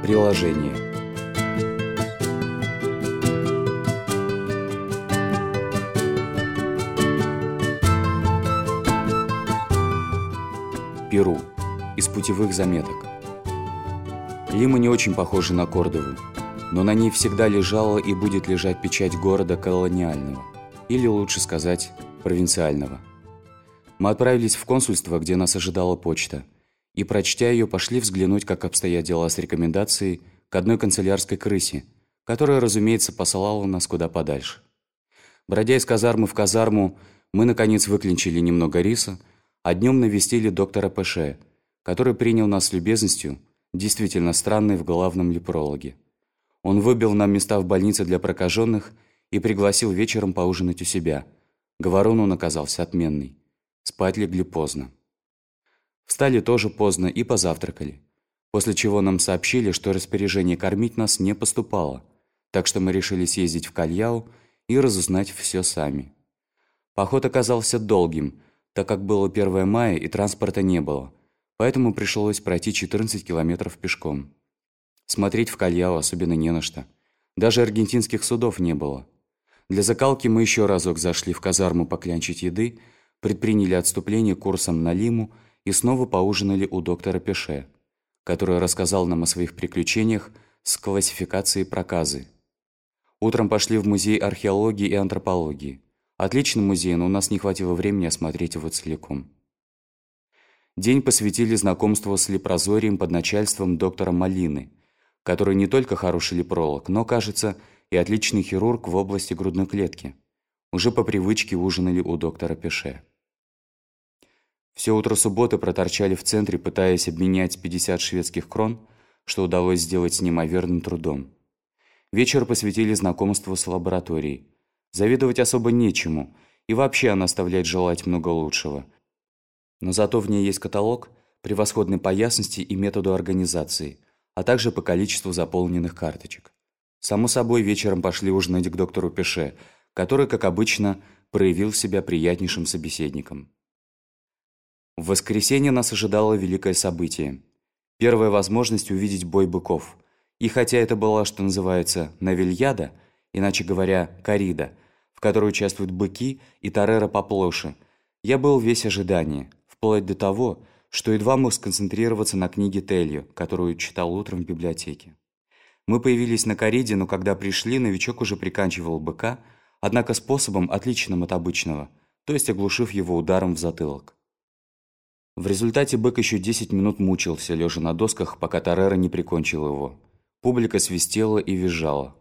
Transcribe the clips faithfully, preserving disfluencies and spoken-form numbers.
Приложение. Перу. Из путевых заметок. Лима не очень похожа на Кордову, но на ней всегда лежала и будет лежать печать города колониального, или лучше сказать, провинциального. Мы отправились в консульство, где нас ожидала почта, и, прочтя ее, пошли взглянуть, как обстоят дела с рекомендацией к одной канцелярской крысе, которая, разумеется, посылала нас куда подальше. Бродя из казармы в казарму, мы, наконец, выклинчили немного риса, а днем навестили доктора Пэше, который принял нас с любезностью, действительно странной в главном лепрологе. Он выбил нам места в больнице для прокаженных и пригласил вечером поужинать у себя. Говорун он оказался отменный. Спать легли поздно. Встали тоже поздно и позавтракали, после чего нам сообщили, что распоряжение кормить нас не поступало, так что мы решили съездить в Кальяу и разузнать все сами. Поход оказался долгим, так как было первое мая и транспорта не было, поэтому пришлось пройти четырнадцать километров пешком. Смотреть в Кальяу особенно не на что. Даже аргентинских судов не было. Для закалки мы еще разок зашли в казарму поклянчить еды, предприняли отступление курсом на Лиму и снова поужинали у доктора Пэше, который рассказал нам о своих приключениях с классификацией проказы. Утром пошли в музей археологии и антропологии. Отличный музей, но у нас не хватило времени осмотреть его целиком. День посвятили знакомству с лепрозорием под начальством доктора Малины, который не только хороший лепролог, но, кажется, и отличный хирург в области грудной клетки. Уже по привычке ужинали у доктора Пэше. Все утро субботы проторчали в центре, пытаясь обменять пятьдесят шведских крон, что удалось сделать с неимоверным трудом. Вечер посвятили знакомству с лабораторией. Завидовать особо нечему, и вообще она оставляет желать много лучшего. Но зато в ней есть каталог, превосходный по ясности и методу организации, а также по количеству заполненных карточек. Само собой, вечером пошли ужинать к доктору Пэше, который, как обычно, проявил себя приятнейшим собеседником. В воскресенье нас ожидало великое событие. Первая возможность увидеть бой быков. И хотя это была, что называется, новельяда, иначе говоря, коррида, в которой участвуют быки и тореро поплоше, я был весь ожидание, вплоть до того, что едва мог сконцентрироваться на книге Телью, которую читал утром в библиотеке. Мы появились на корриде, но когда пришли, новичок уже приканчивал быка, однако способом, отличным от обычного, то есть оглушив его ударом в затылок. В результате бык еще десять минут мучился, лежа на досках, пока тореро не прикончил его. Публика свистела и визжала.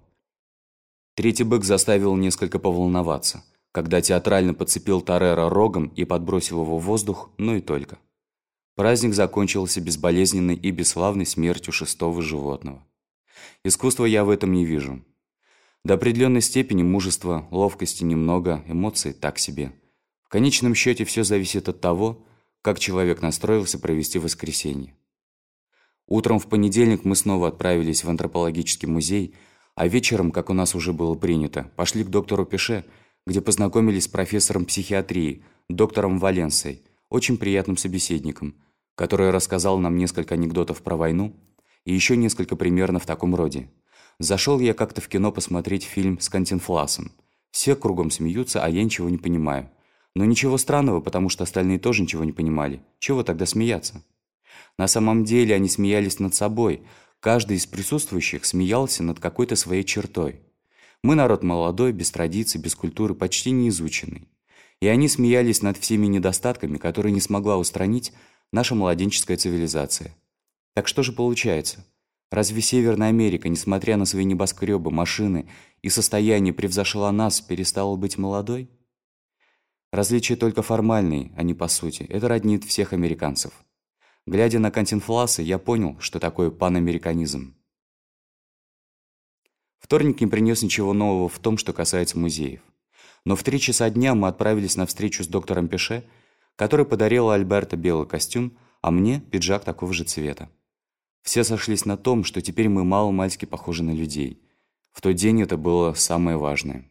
Третий бык заставил несколько поволноваться, когда театрально подцепил тореро рогом и подбросил его в воздух, но и только. Праздник закончился безболезненной и бесславной смертью шестого животного. Искусства я в этом не вижу. До определенной степени мужества, ловкости немного, эмоций так себе. В конечном счете все зависит от того, как человек настроился провести воскресенье. Утром в понедельник мы снова отправились в антропологический музей, а вечером, как у нас уже было принято, пошли к доктору Пэше, где познакомились с профессором психиатрии, доктором Валенсой, очень приятным собеседником, который рассказал нам несколько анекдотов про войну и еще несколько примерно в таком роде. Зашел я как-то в кино посмотреть фильм с Кантинфласом. Все кругом смеются, а я ничего не понимаю. Но ничего странного, потому что остальные тоже ничего не понимали. Чего тогда смеяться? На самом деле они смеялись над собой. Каждый из присутствующих смеялся над какой-то своей чертой. Мы народ молодой, без традиций, без культуры, почти не изученный. И они смеялись над всеми недостатками, которые не смогла устранить наша младенческая цивилизация. Так что же получается? Разве Северная Америка, несмотря на свои небоскребы, машины и состояние, превзошла нас, перестала быть молодой? Различия только формальные, а не по сути. Это роднит всех американцев. Глядя на Кантинфласа, я понял, что такое панамериканизм. Вторник не принес ничего нового в том, что касается музеев. Но в три часа дня мы отправились на встречу с доктором Пэше, который подарил Альберто белый костюм, а мне пиджак такого же цвета. Все сошлись на том, что теперь мы мало-мальски похожи на людей. В тот день это было самое важное.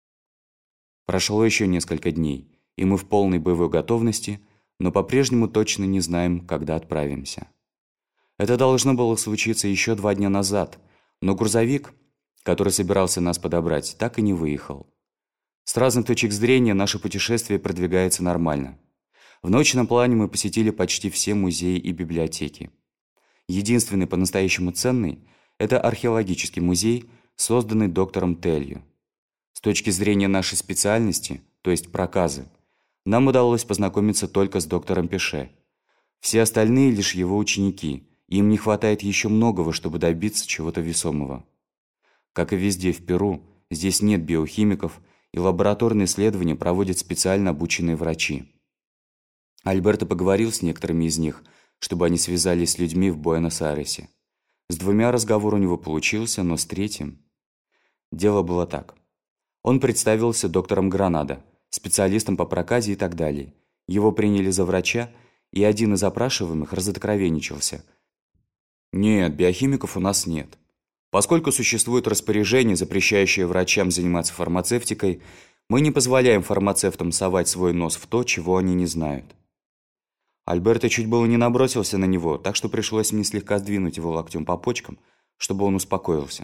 Прошло еще несколько дней, и мы в полной боевой готовности, но по-прежнему точно не знаем, когда отправимся. Это должно было случиться еще два дня назад, но грузовик, который собирался нас подобрать, так и не выехал. С разных точек зрения наше путешествие продвигается нормально. В научном плане мы посетили почти все музеи и библиотеки. Единственный по-настоящему ценный – это археологический музей, созданный доктором Телью. С точки зрения нашей специальности, то есть проказы, нам удалось познакомиться только с доктором Пеше. Все остальные лишь его ученики, и им не хватает еще многого, чтобы добиться чего-то весомого. Как и везде в Перу, здесь нет биохимиков, и лабораторные исследования проводят специально обученные врачи. Альберто поговорил с некоторыми из них, чтобы они связались с людьми в Буэнос-Айресе. С двумя разговор у него получился, но с третьим... Дело было так. Он представился доктором Гранадо, специалистом по проказе и так далее. Его приняли за врача, и один из опрашиваемых разоткровенничался. «Нет, биохимиков у нас нет. Поскольку существует распоряжение, запрещающее врачам заниматься фармацевтикой, мы не позволяем фармацевтам совать свой нос в то, чего они не знают». Альберто чуть было не набросился на него, так что пришлось мне слегка сдвинуть его локтем по почкам, чтобы он успокоился.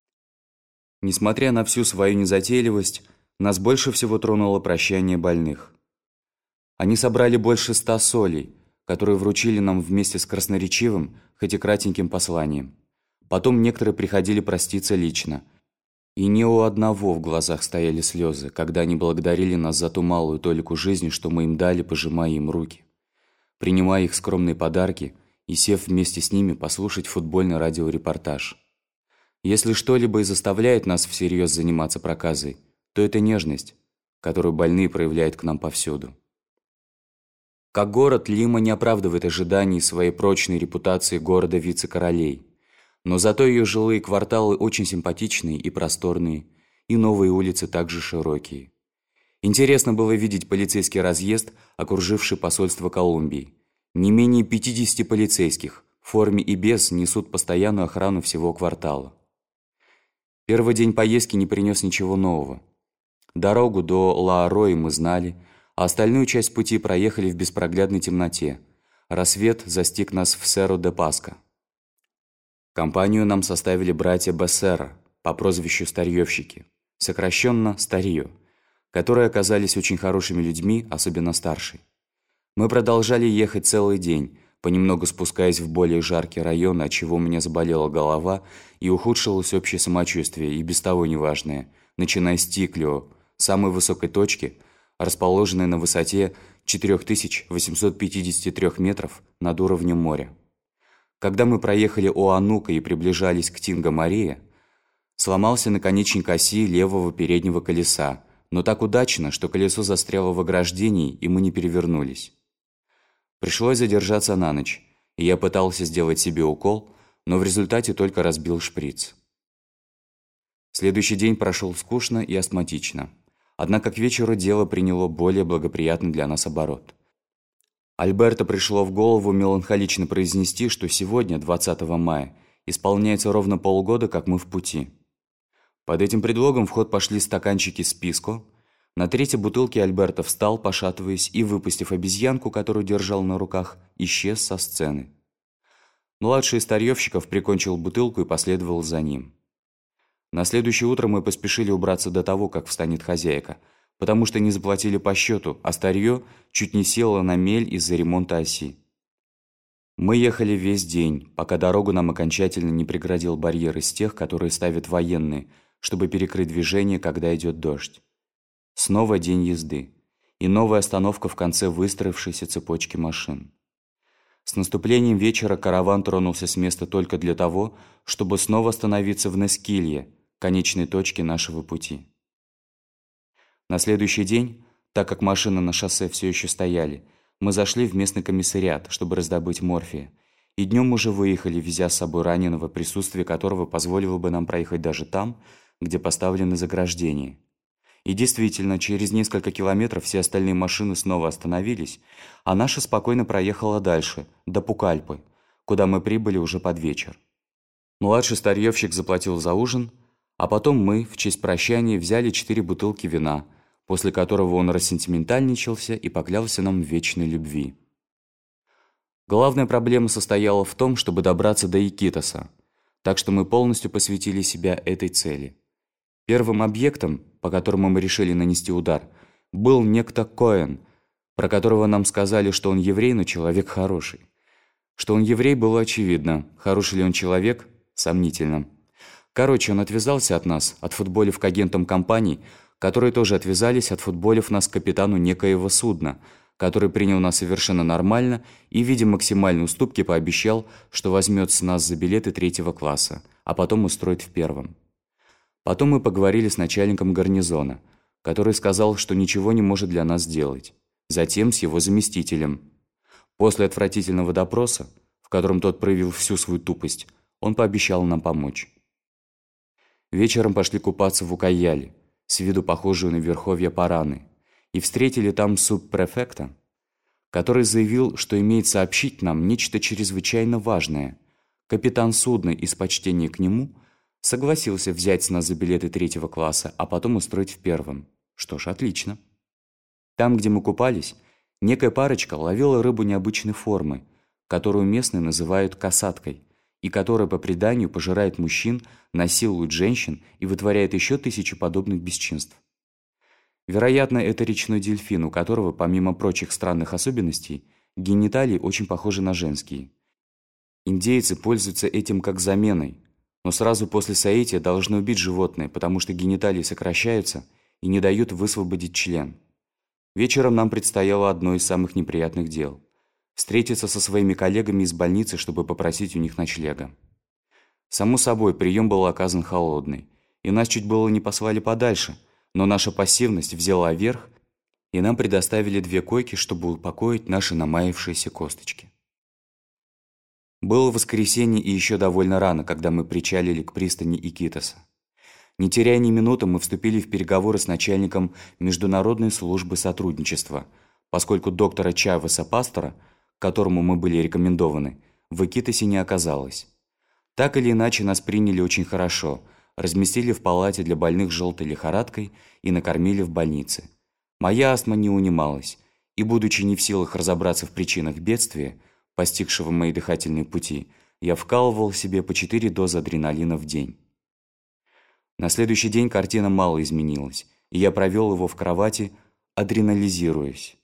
Несмотря на всю свою незатейливость, нас больше всего тронуло прощание больных. Они собрали больше ста солей, которые вручили нам вместе с красноречивым, хоть и кратеньким посланием. Потом некоторые приходили проститься лично. И не у одного в глазах стояли слезы, когда они благодарили нас за ту малую толику жизни, что мы им дали, пожимая им руки. Принимая их скромные подарки и сев вместе с ними послушать футбольный радиорепортаж. Если что-либо и заставляет нас всерьез заниматься проказой, то это нежность, которую больные проявляют к нам повсюду. Как город, Лима не оправдывает ожиданий своей прочной репутации города вице-королей, но зато ее жилые кварталы очень симпатичные и просторные, и новые улицы также широкие. Интересно было видеть полицейский разъезд, окруживший посольство Колумбии. Не менее пятидесяти полицейских, в форме и без, несут постоянную охрану всего квартала. Первый день поездки не принес ничего нового. Дорогу до Ла-Арои мы знали, а остальную часть пути проехали в беспроглядной темноте. Рассвет застиг нас в Серро-де-Паско. Компанию нам составили братья Бессерра по прозвищу Старьевщики, сокращенно Старье, которые оказались очень хорошими людьми, особенно старший. Мы продолжали ехать целый день, понемногу спускаясь в более жаркие районы, отчего у меня заболела голова и ухудшилось общее самочувствие, и без того неважное, начиная с Тиклио, самой высокой точки, расположенной на высоте четыре тысячи восемьсот пятьдесят три метров над уровнем моря. Когда мы проехали Уанука и приближались к Тинго-Мария, сломался наконечник оси левого переднего колеса, но так удачно, что колесо застряло в ограждении, и мы не перевернулись. Пришлось задержаться на ночь, и я пытался сделать себе укол, но в результате только разбил шприц. Следующий день прошел скучно и астматично. Однако к вечеру дело приняло более благоприятный для нас оборот. Альберто пришло в голову меланхолично произнести, что сегодня, двадцатого мая, исполняется ровно полгода, как мы в пути. Под этим предлогом в ход пошли стаканчики с писко. На третьей бутылке Альберто встал, пошатываясь, и, выпустив обезьянку, которую держал на руках, исчез со сцены. Младший из старьевщиков прикончил бутылку и последовал за ним. На следующее утро мы поспешили убраться до того, как встанет хозяйка, потому что не заплатили по счету, а старье чуть не село на мель из-за ремонта оси. Мы ехали весь день, пока дорогу нам окончательно не преградил барьер из тех, которые ставят военные, чтобы перекрыть движение, когда идет дождь. Снова день езды, и новая остановка в конце выстроившейся цепочки машин. С наступлением вечера караван тронулся с места только для того, чтобы снова остановиться в Нескилье, конечной точке нашего пути. На следующий день, так как машины на шоссе все еще стояли, мы зашли в местный комиссариат, чтобы раздобыть морфия, и днем уже выехали, везя с собой раненого, присутствие которого позволило бы нам проехать даже там, где поставлены заграждения. И действительно, через несколько километров все остальные машины снова остановились, а наша спокойно проехала дальше, до Пукальпы, куда мы прибыли уже под вечер. Младший старьевщик заплатил за ужин, а потом мы, в честь прощания, взяли четыре бутылки вина, после которого он рассентиментальничался и поклялся нам в вечной любви. Главная проблема состояла в том, чтобы добраться до Икитоса, так что мы полностью посвятили себя этой цели. Первым объектом, по которому мы решили нанести удар, был некто Коэн, про которого нам сказали, что он еврей, но человек хороший. Что он еврей, было очевидно. Хороший ли он человек? Сомнительно. Короче, он отвязался от нас, отфутболив к агентам компаний, которые тоже отвязались, отфутболив нас к капитану некоего судна, который принял нас совершенно нормально и, видя максимальные уступки, пообещал, что возьмет с нас за билеты третьего класса, а потом устроит в первом. Потом мы поговорили с начальником гарнизона, который сказал, что ничего не может для нас сделать. Затем с его заместителем. После отвратительного допроса, в котором тот проявил всю свою тупость, он пообещал нам помочь. Вечером пошли купаться в Укаяле, с виду похожую на верховья Параны, и встретили там субпрефекта, который заявил, что имеет сообщить нам нечто чрезвычайно важное. Капитан судна из почтения к нему согласился взять с нас за билеты третьего класса, а потом устроить в первом. Что ж, отлично. Там, где мы купались, некая парочка ловила рыбу необычной формы, которую местные называют касаткой, и которая по преданию пожирает мужчин, насилует женщин и вытворяет еще тысячи подобных бесчинств. Вероятно, это речной дельфин, у которого, помимо прочих странных особенностей, гениталии очень похожи на женские. Индейцы пользуются этим как заменой, но сразу после соития должны убить животное, потому что гениталии сокращаются и не дают высвободить член. Вечером нам предстояло одно из самых неприятных дел – встретиться со своими коллегами из больницы, чтобы попросить у них ночлега. Само собой, прием был оказан холодный, и нас чуть было не послали подальше, но наша пассивность взяла верх, и нам предоставили две койки, чтобы упокоить наши намаявшиеся косточки. Было воскресенье и еще довольно рано, когда мы причалили к пристани Икитоса. Не теряя ни минуты, мы вступили в переговоры с начальником Международной службы сотрудничества, поскольку доктора Чавеса Пастора, к которому мы были рекомендованы, в Икитосе не оказалось. Так или иначе, нас приняли очень хорошо, разместили в палате для больных желтой лихорадкой и накормили в больнице. Моя астма не унималась, и, будучи не в силах разобраться в причинах бедствия, постигшего мои дыхательные пути, я вкалывал себе по четыре дозы адреналина в день. На следующий день картина мало изменилась, и я провел его в кровати, адренализируясь.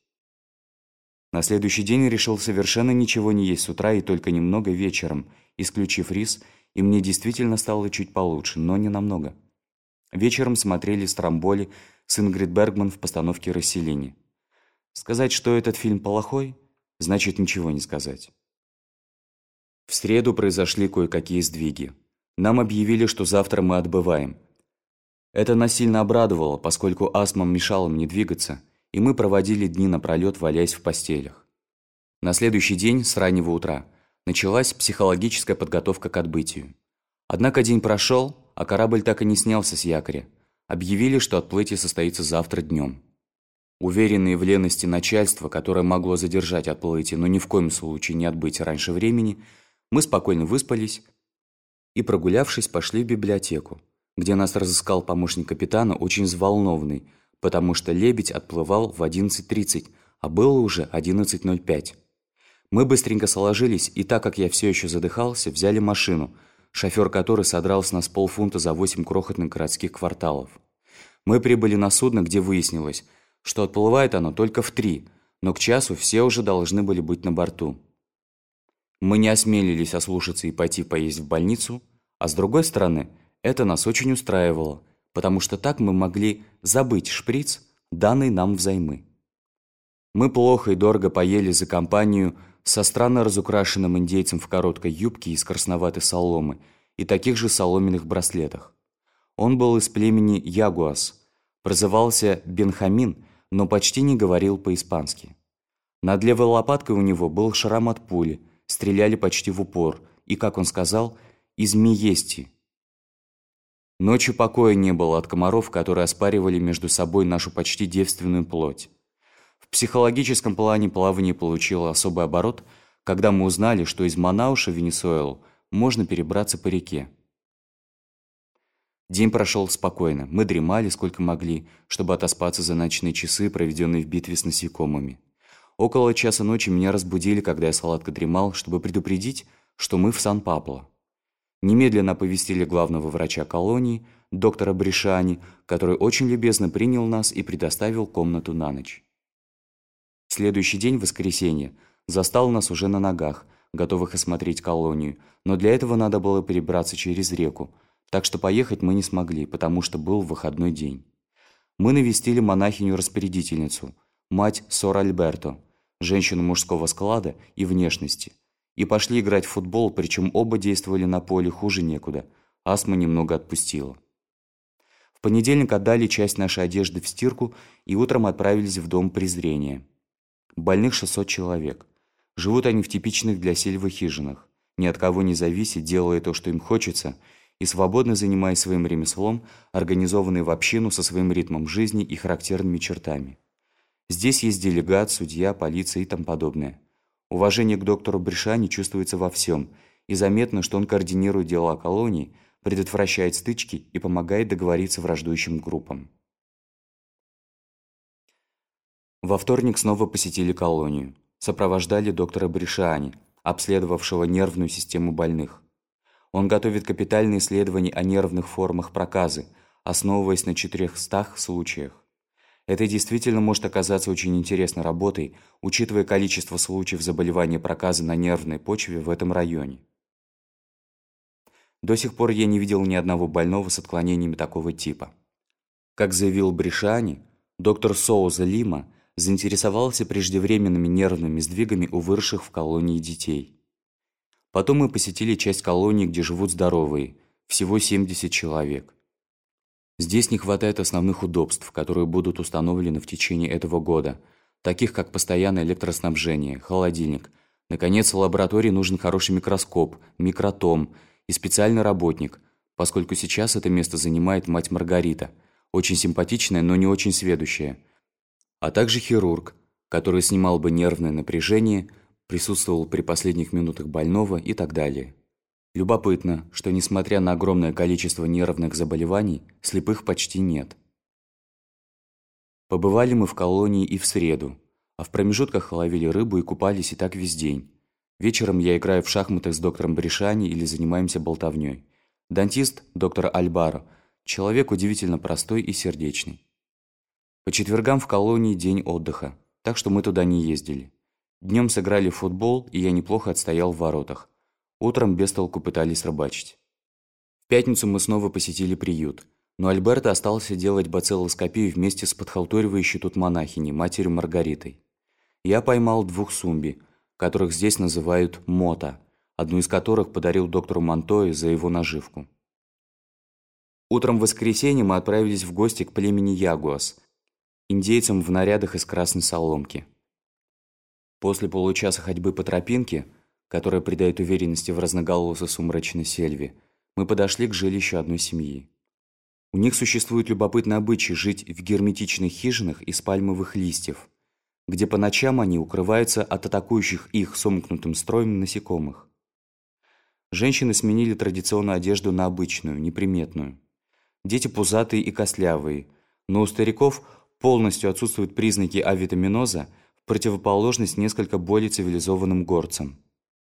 На следующий день решил совершенно ничего не есть с утра и только немного вечером, исключив рис, и мне действительно стало чуть получше, но не намного. Вечером смотрели «Стромболи» с Ингрид Бергман в постановке «Расселини». Сказать, что этот фильм плохой, значит ничего не сказать. В среду произошли кое-какие сдвиги. Нам объявили, что завтра мы отбываем. Это нас сильно обрадовало, поскольку астма мешала мне двигаться, и мы проводили дни напролет, валяясь в постелях. На следующий день, с раннего утра, началась психологическая подготовка к отбытию. Однако день прошел, а корабль так и не снялся с якоря. Объявили, что отплытие состоится завтра днем. Уверенные в ленности начальства, которое могло задержать отплытие, но ни в коем случае не отбыть раньше времени, мы спокойно выспались и, прогулявшись, пошли в библиотеку, где нас разыскал помощник капитана, очень взволнованный, потому что «Лебедь» отплывал в одиннадцать тридцать, а было уже одиннадцать ноль пять. Мы быстренько сложились, и так как я все еще задыхался, взяли машину, шофер которой содрал с нас полфунта за восемь крохотных городских кварталов. Мы прибыли на судно, где выяснилось, что отплывает оно только в три, но к часу все уже должны были быть на борту. Мы не осмелились ослушаться и пойти поесть в больницу, а с другой стороны, это нас очень устраивало, потому что так мы могли забыть шприц, данный нам взаймы. Мы плохо и дорого поели за компанию со странно разукрашенным индейцем в короткой юбке из красноватой соломы и таких же соломенных браслетах. Он был из племени Ягуас, прозывался Бенхамин, но почти не говорил по-испански. Над левой лопаткой у него был шрам от пули, стреляли почти в упор, и, как он сказал, из Миести. Ночью покоя не было от комаров, которые оспаривали между собой нашу почти девственную плоть. В психологическом плане плавание получило особый оборот, когда мы узнали, что из Манауша в Венесуэлу можно перебраться по реке. День прошел спокойно, мы дремали сколько могли, чтобы отоспаться за ночные часы, проведенные в битве с насекомыми. Около часа ночи меня разбудили, когда я сладко дремал, чтобы предупредить, что мы в Сан-Пабло. Немедленно оповестили главного врача колонии, доктора Бришани, который очень любезно принял нас и предоставил комнату на ночь. Следующий день, воскресенье, застал нас уже на ногах, готовых осмотреть колонию, но для этого надо было перебраться через реку, так что поехать мы не смогли, потому что был выходной день. Мы навестили монахиню-распорядительницу, мать Сор Альберто, женщину мужского склада и внешности, и пошли играть в футбол, причем оба действовали на поле хуже некуда, астма немного отпустила. В понедельник отдали часть нашей одежды в стирку и утром отправились в дом презрения. Больных шестьсот человек. Живут они в типичных для сельвы хижинах, ни от кого не зависят, делая то, что им хочется, и свободно занимаясь своим ремеслом, организованные в общину со своим ритмом жизни и характерными чертами. Здесь есть делегат, судья, полиция и тому подобное. Уважение к доктору Бришани чувствуется во всем, и заметно, что он координирует дела колонии, предотвращает стычки и помогает договориться враждующим группам. Во вторник снова посетили колонию. Сопровождали доктора Бришани, обследовавшего нервную систему больных. Он готовит капитальные исследования о нервных формах проказы, основываясь на четырехстах случаях. Это действительно может оказаться очень интересной работой, учитывая количество случаев заболевания проказы на нервной почве в этом районе. До сих пор я не видел ни одного больного с отклонениями такого типа. Как заявил Бришани, доктор Соуза Лима заинтересовался преждевременными нервными сдвигами у выросших в колонии детей. Потом мы посетили часть колонии, где живут здоровые, всего семьдесят человек. Здесь не хватает основных удобств, которые будут установлены в течение этого года, таких как постоянное электроснабжение, холодильник. Наконец, в лаборатории нужен хороший микроскоп, микротом и специальный работник, поскольку сейчас это место занимает мать Маргарита, очень симпатичная, но не очень сведущая, а также хирург, который снимал бы нервное напряжение, присутствовал при последних минутах больного и так далее. Любопытно, что несмотря на огромное количество нервных заболеваний, слепых почти нет. Побывали мы в колонии и в среду, а в промежутках ловили рыбу и купались и так весь день. Вечером я играю в шахматы с доктором Бришани или занимаемся болтовней. Дантист, доктор Альбаро, человек удивительно простой и сердечный. По четвергам в колонии день отдыха, так что мы туда не ездили. Днем сыграли в футбол, и я неплохо отстоял в воротах. Утром без толку пытались рыбачить. В пятницу мы снова посетили приют, но Альберто остался делать бациллоскопию вместе с подхалтуривающей тут монахиней, матерью Маргаритой. Я поймал двух сумби, которых здесь называют мота, одну из которых подарил доктору Монтои за его наживку. Утром в воскресенье мы отправились в гости к племени Ягуас, индейцам в нарядах из красной соломки. После получаса ходьбы по тропинке, которая придает уверенности в разноголосой сумрачной сельве, мы подошли к жилищу одной семьи. У них существует любопытный обычай жить в герметичных хижинах из пальмовых листьев, где по ночам они укрываются от атакующих их сомкнутым строем насекомых. Женщины сменили традиционную одежду на обычную, неприметную. Дети пузатые и костлявые, но у стариков полностью отсутствуют признаки авитаминоза, в противоположность несколько более цивилизованным горцам.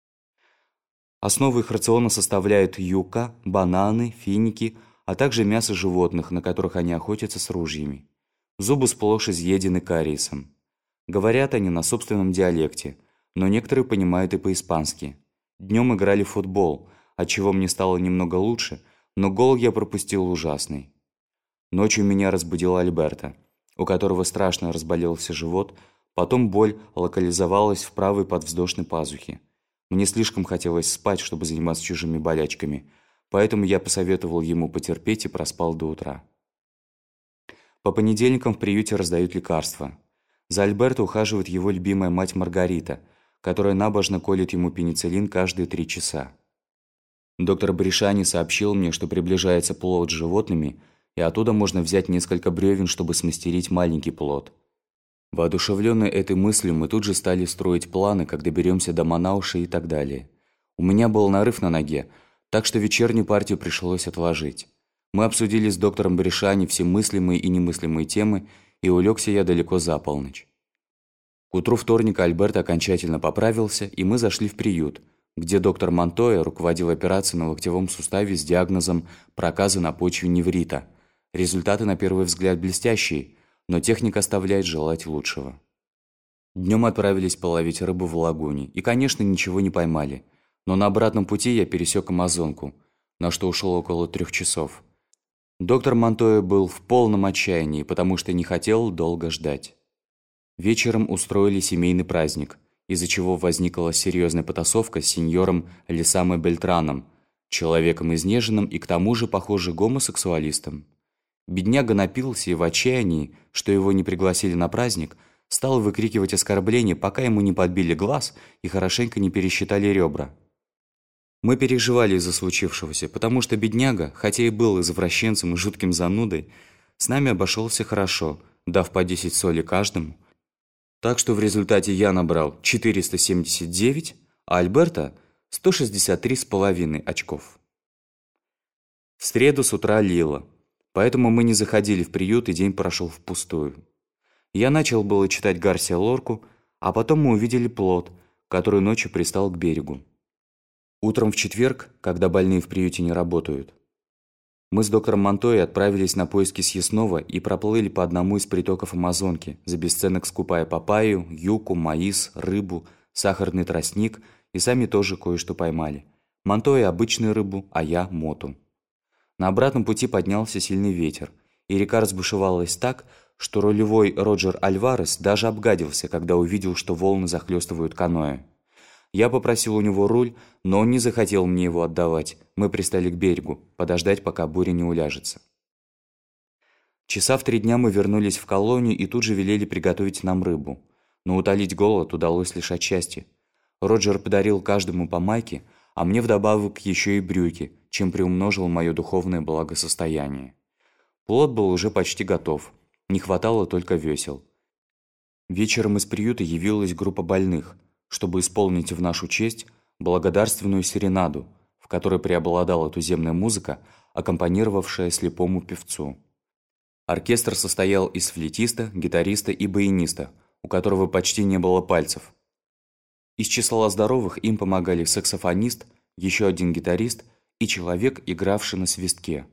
Основу их рациона составляют юка, бананы, финики, а также мясо животных, на которых они охотятся с ружьями. Зубы сплошь изъедены кариесом. Говорят они на собственном диалекте, но некоторые понимают и по-испански. Днем играли в футбол, отчего мне стало немного лучше, но гол я пропустил ужасный. Ночью меня разбудил Альберто, у которого страшно разболелся живот, потом боль локализовалась в правой подвздошной пазухе. Мне слишком хотелось спать, чтобы заниматься чужими болячками, поэтому я посоветовал ему потерпеть и проспал до утра. По понедельникам в приюте раздают лекарства. За Альберто ухаживает его любимая мать Маргарита, которая набожно колет ему пенициллин каждые три часа. Доктор Бришани сообщил мне, что приближается плод с животными, и оттуда можно взять несколько бревен, чтобы смастерить маленький плод. Воодушевленные этой мыслью, мы тут же стали строить планы, как доберемся до Манауши и так далее. У меня был нарыв на ноге, так что вечернюю партию пришлось отложить. Мы обсудили с доктором Бришани все мыслимые и немыслимые темы, и улегся я далеко за полночь. К утру вторника Альберто окончательно поправился, и мы зашли в приют, где доктор Монтоя руководил операцией на локтевом суставе с диагнозом проказа на почве неврита. Результаты на первый взгляд блестящие, но техника оставляет желать лучшего. Днем отправились половить рыбу в лагуне, и, конечно, ничего не поймали. Но на обратном пути я пересек Амазонку, на что ушел около трех часов. Доктор Монтоя был в полном отчаянии, потому что не хотел долго ждать. Вечером устроили семейный праздник, из-за чего возникла серьезная потасовка с сеньором Лесамо Бельтраном, человеком изнеженным и к тому же, похоже, гомосексуалистом. Бедняга напился и в отчаянии, что его не пригласили на праздник, стал выкрикивать оскорбления, пока ему не подбили глаз и хорошенько не пересчитали ребра. Мы переживали из-за случившегося, потому что бедняга, хотя и был извращенцем и жутким занудой, с нами обошелся хорошо, дав по десять солей каждому. Так что в результате я набрал четыреста семьдесят девять, а Альберто – сто шестьдесят три с половиной очков. В среду с утра лило, поэтому мы не заходили в приют, и день прошел впустую. Я начал было читать Гарсия Лорку, а потом мы увидели плот, который ночью пристал к берегу. Утром в четверг, когда больные в приюте не работают, мы с доктором Монтоей отправились на поиски съестного и проплыли по одному из притоков Амазонки, за бесценок скупая папайю, юку, маис, рыбу, сахарный тростник, и сами тоже кое-что поймали. Монтоя обычную рыбу, а я моту. На обратном пути поднялся сильный ветер, и река разбушевалась так, что рулевой Роджер Альварес даже обгадился, когда увидел, что волны захлестывают каноэ. Я попросил у него руль, но он не захотел мне его отдавать. Мы пристали к берегу, подождать, пока буря не уляжется. Часа в три дня мы вернулись в колонию и тут же велели приготовить нам рыбу. Но утолить голод удалось лишь отчасти. Роджер подарил каждому по майке, а мне вдобавок еще и брюки, чем приумножил мое духовное благосостояние. Плот был уже почти готов. Не хватало только весел. Вечером из приюта явилась группа больных, чтобы исполнить в нашу честь благодарственную серенаду, в которой преобладала туземная музыка, аккомпанировавшая слепому певцу. Оркестр состоял из флейтиста, гитариста и баяниста, у которого почти не было пальцев. Из числа здоровых им помогали саксофонист, еще один гитарист и человек, игравший на свистке.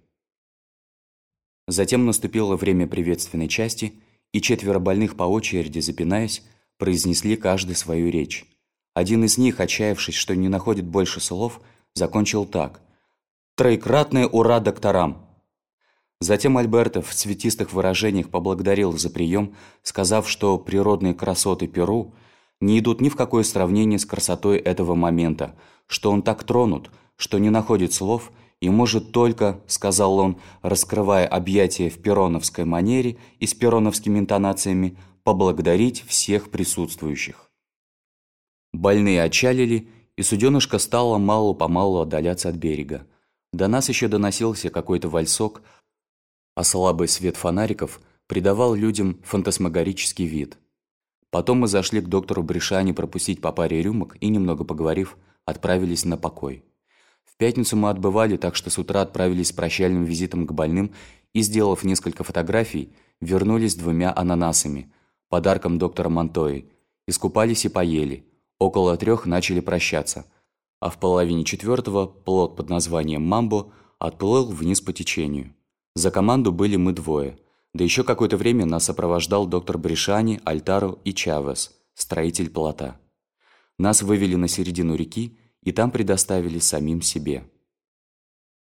Затем наступило время приветственной части, и четверо больных по очереди, запинаясь, произнесли каждый свою речь. Один из них, отчаявшись, что не находит больше слов, закончил так: «Троекратное ура докторам!» Затем Альберто в цветистых выражениях поблагодарил за прием, сказав, что природные красоты Перу не идут ни в какое сравнение с красотой этого момента, что он так тронут, что не находит слов и может только, сказал он, раскрывая объятия в пероновской манере и с пероновскими интонациями, поблагодарить всех присутствующих. Больные отчалили, и суденышко стало мало-помалу отдаляться от берега. До нас еще доносился какой-то вальсок, а слабый свет фонариков придавал людям фантасмагорический вид. Потом мы зашли к доктору Бришани пропустить по паре рюмок и, немного поговорив, отправились на покой. В пятницу мы отбывали, так что с утра отправились с прощальным визитом к больным и, сделав несколько фотографий, вернулись с двумя ананасами, подарком доктора Монтои, искупались и поели. Около трех начали прощаться, а в половине четвертого плот под названием «Мамбо» отплыл вниз по течению. За команду были мы двое, да еще какое-то время нас сопровождал доктор Бришани, Альтаро и Чавес, строитель плота. Нас вывели на середину реки и там предоставили самим себе.